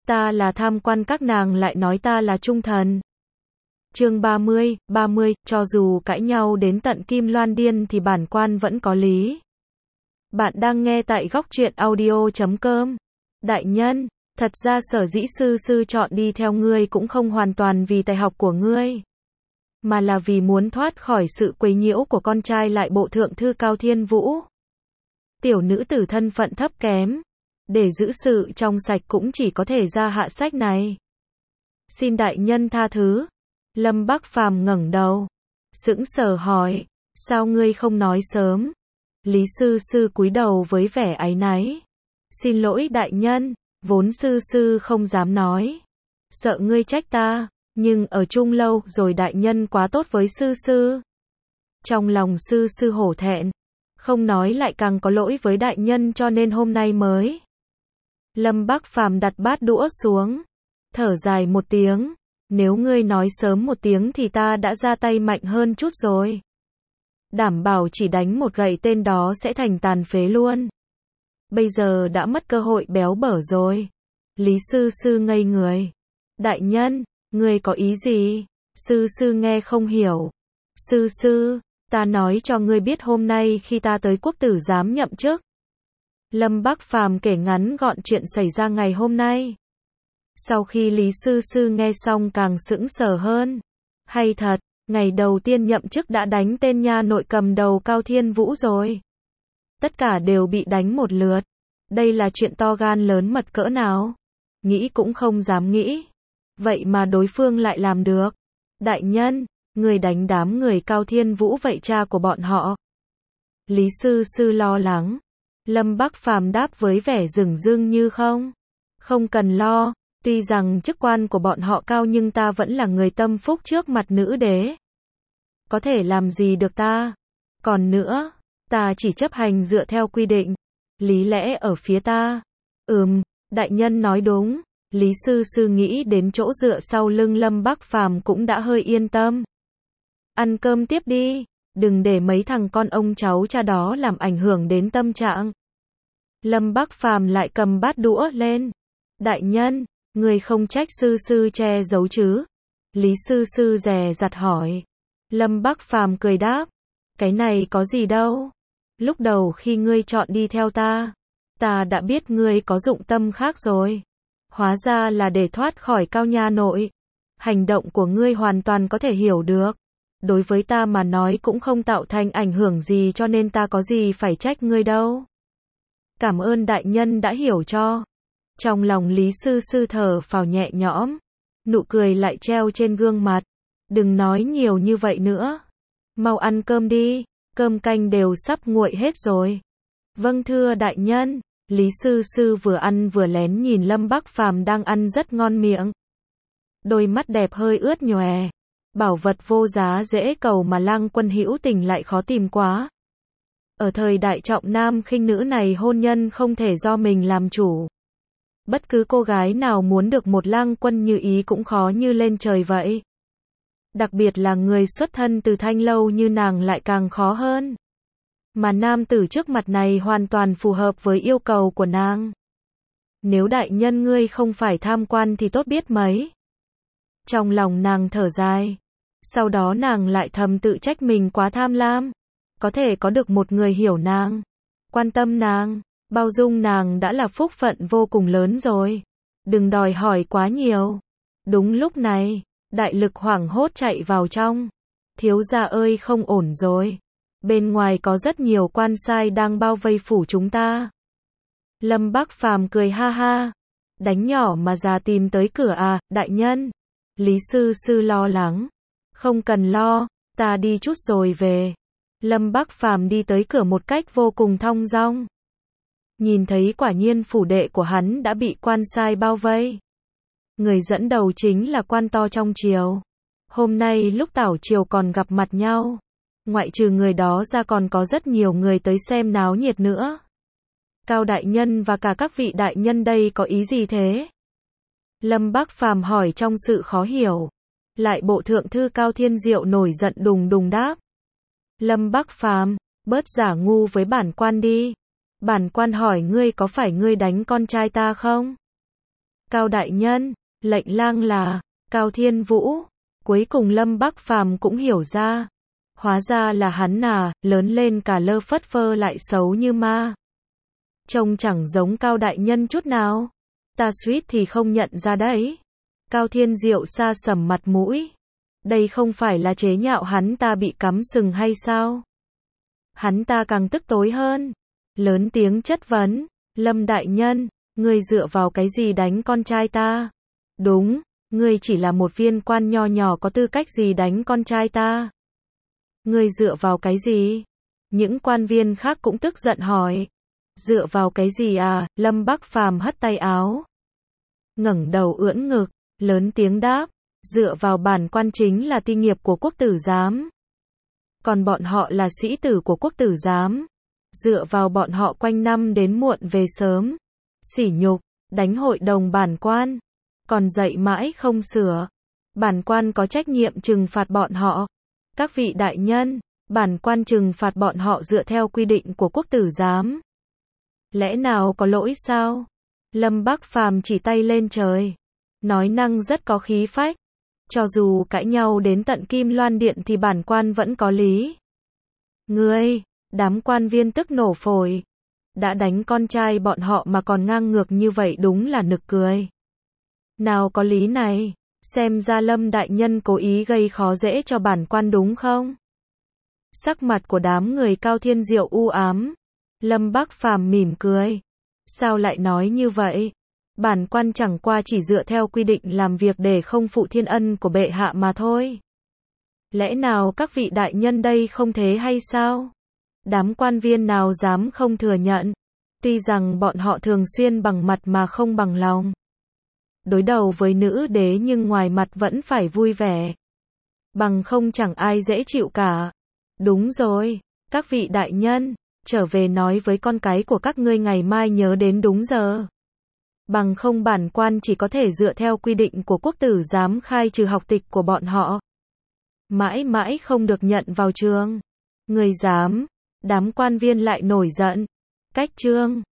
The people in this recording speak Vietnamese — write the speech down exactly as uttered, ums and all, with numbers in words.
Ta là tham quan các nàng lại nói ta là trung thần. Chương ba mươi, ba mươi, cho dù cãi nhau đến tận kim loan điên thì bản quan vẫn có lý. Bạn đang nghe tại góc truyện audio chấm com. Đại nhân, thật ra sở dĩ sư sư chọn đi theo ngươi cũng không hoàn toàn vì tài học của ngươi, mà là vì muốn thoát khỏi sự quấy nhiễu của con trai lại bộ thượng thư Cao Thiên Vũ. Tiểu nữ tử thân phận thấp kém, để giữ sự trong sạch cũng chỉ có thể ra hạ sách này. Xin đại nhân tha thứ. Lâm Bắc Phàm ngẩng đầu, sững sờ hỏi, sao ngươi không nói sớm? Lý sư sư cúi đầu với vẻ áy náy. Xin lỗi đại nhân, vốn sư sư không dám nói, sợ ngươi trách ta, nhưng ở chung lâu rồi đại nhân quá tốt với sư sư. Trong lòng sư sư hổ thẹn, không nói lại càng có lỗi với đại nhân cho nên hôm nay mới. Lâm Bắc Phàm đặt bát đũa xuống, thở dài một tiếng, nếu ngươi nói sớm một tiếng thì ta đã ra tay mạnh hơn chút rồi. Đảm bảo chỉ đánh một gậy tên đó sẽ thành tàn phế luôn. Bây giờ đã mất cơ hội béo bở rồi. Lý sư sư ngây người. Đại nhân, ngươi có ý gì? Sư sư nghe không hiểu. Sư sư, ta nói cho ngươi biết hôm nay khi ta tới quốc tử giám nhậm chức. Lâm Bắc Phàm kể ngắn gọn chuyện xảy ra ngày hôm nay. Sau khi Lý sư sư nghe xong càng sững sờ hơn. Hay thật, ngày đầu tiên nhậm chức đã đánh tên nha nội cầm đầu Cao Thiên Vũ rồi. Tất cả đều bị đánh một lượt. Đây là chuyện to gan lớn mật cỡ nào? Nghĩ cũng không dám nghĩ. Vậy mà đối phương lại làm được. Đại nhân, người đánh đám người Cao Thiên Vũ vậy cha của bọn họ. Lý sư sư lo lắng. Lâm Bắc Phàm đáp với vẻ dửng dưng như không. Không cần lo, tuy rằng chức quan của bọn họ cao nhưng ta vẫn là người tâm phúc trước mặt nữ đế. Có thể làm gì được ta? Còn nữa, ta chỉ chấp hành dựa theo quy định. Lý lẽ ở phía ta. Ừm, đại nhân nói đúng. Lý sư sư nghĩ đến chỗ dựa sau lưng Lâm Bắc Phàm cũng đã hơi yên tâm. Ăn cơm tiếp đi, đừng để mấy thằng con ông cháu cha đó làm ảnh hưởng đến tâm trạng. Lâm Bắc Phàm lại cầm bát đũa lên. Đại nhân, người không trách sư sư che giấu chứ? Lý sư sư dè dặt hỏi. Lâm Bắc Phàm cười đáp, cái này có gì đâu. Lúc đầu khi ngươi chọn đi theo ta, ta đã biết ngươi có dụng tâm khác rồi. Hóa ra là để thoát khỏi Cao nha nội. Hành động của ngươi hoàn toàn có thể hiểu được. Đối với ta mà nói cũng không tạo thành ảnh hưởng gì cho nên ta có gì phải trách ngươi đâu. Cảm ơn đại nhân đã hiểu cho. Trong lòng Lý sư sư thở phào nhẹ nhõm, nụ cười lại treo trên gương mặt. Đừng nói nhiều như vậy nữa. Mau ăn cơm đi, cơm canh đều sắp nguội hết rồi. Vâng thưa đại nhân. Lý sư sư vừa ăn vừa lén nhìn Lâm Bắc Phàm đang ăn rất ngon miệng. Đôi mắt đẹp hơi ướt nhòe. Bảo vật vô giá dễ cầu mà Lang Quân hữu tình lại khó tìm quá. Ở thời đại trọng nam khinh nữ này hôn nhân không thể do mình làm chủ. Bất cứ cô gái nào muốn được một Lang Quân như ý cũng khó như lên trời vậy. Đặc biệt là người xuất thân từ thanh lâu như nàng lại càng khó hơn. Mà nam tử trước mặt này hoàn toàn phù hợp với yêu cầu của nàng. Nếu đại nhân ngươi không phải tham quan thì tốt biết mấy. Trong lòng nàng thở dài. Sau đó nàng lại thầm tự trách mình quá tham lam. Có thể có được một người hiểu nàng, quan tâm nàng, bao dung nàng đã là phúc phận vô cùng lớn rồi. Đừng đòi hỏi quá nhiều. Đúng lúc này, đại lực hoảng hốt chạy vào trong. Thiếu gia ơi không ổn rồi. Bên ngoài có rất nhiều quan sai đang bao vây phủ chúng ta. Lâm Bắc Phàm cười ha ha. Đánh nhỏ mà già tìm tới cửa à, đại nhân. Lý sư sư lo lắng. Không cần lo, ta đi chút rồi về. Lâm Bắc Phàm đi tới cửa một cách vô cùng thong dong. Nhìn thấy quả nhiên phủ đệ của hắn đã bị quan sai bao vây. Người dẫn đầu chính là quan to trong triều. Hôm nay lúc tảo triều còn gặp mặt nhau. Ngoại trừ người đó ra còn có rất nhiều người tới xem náo nhiệt nữa. Cao đại nhân và cả các vị đại nhân đây có ý gì thế? Lâm Bắc Phàm hỏi trong sự khó hiểu. Lại bộ thượng thư Cao Thiên Diệu nổi giận đùng đùng đáp. Lâm Bắc Phàm, bớt giả ngu với bản quan đi. Bản quan hỏi ngươi có phải ngươi đánh con trai ta không? Cao đại nhân, lệnh lang là Cao Thiên Vũ. Cuối cùng Lâm Bắc Phàm cũng hiểu ra. Hóa ra là hắn à, lớn lên cả lơ phất phơ lại xấu như ma. Trông chẳng giống Cao đại nhân chút nào. Ta suýt thì không nhận ra đấy. Cao Thiên Diệu sa sầm mặt mũi. Đây không phải là chế nhạo hắn ta bị cắm sừng hay sao? Hắn ta càng tức tối hơn. Lớn tiếng chất vấn. Lâm đại nhân, ngươi dựa vào cái gì đánh con trai ta? Đúng, ngươi chỉ là một viên quan nho nhỏ có tư cách gì đánh con trai ta? Ngươi dựa vào cái gì? Những quan viên khác cũng tức giận hỏi. Dựa vào cái gì à? Lâm Bắc Phàm hất tay áo. Ngẩng đầu ưỡn ngực, lớn tiếng đáp. Dựa vào bản quan chính là ti nghiệp của quốc tử giám. Còn bọn họ là sĩ tử của quốc tử giám. Dựa vào bọn họ quanh năm đến muộn về sớm. Sỉ nhục, đánh hội đồng bản quan. Còn dạy mãi không sửa. Bản quan có trách nhiệm trừng phạt bọn họ. Các vị đại nhân, bản quan trừng phạt bọn họ dựa theo quy định của quốc tử giám. Lẽ nào có lỗi sao? Lâm Bắc Phàm chỉ tay lên trời. Nói năng rất có khí phách. Cho dù cãi nhau đến tận Kim Loan Điện thì bản quan vẫn có lý. Ngươi, đám quan viên tức nổ phổi. Đã đánh con trai bọn họ mà còn ngang ngược như vậy đúng là nực cười. Nào có lý này, xem ra Lâm đại nhân cố ý gây khó dễ cho bản quan đúng không? Sắc mặt của đám người Cao Thiên Diệu u ám. Lâm Bắc Phàm mỉm cười. Sao lại nói như vậy? Bản quan chẳng qua chỉ dựa theo quy định làm việc để không phụ thiên ân của bệ hạ mà thôi. Lẽ nào các vị đại nhân đây không thế hay sao? Đám quan viên nào dám không thừa nhận? Tuy rằng bọn họ thường xuyên bằng mặt mà không bằng lòng. Đối đầu với nữ đế nhưng ngoài mặt vẫn phải vui vẻ. Bằng không chẳng ai dễ chịu cả. Đúng rồi, các vị đại nhân, trở về nói với con cái của các ngươi ngày mai nhớ đến đúng giờ. Bằng không bản quan chỉ có thể dựa theo quy định của quốc tử giám khai trừ học tịch của bọn họ. Mãi mãi không được nhận vào trường. Người dám, đám quan viên lại nổi giận. Cách chương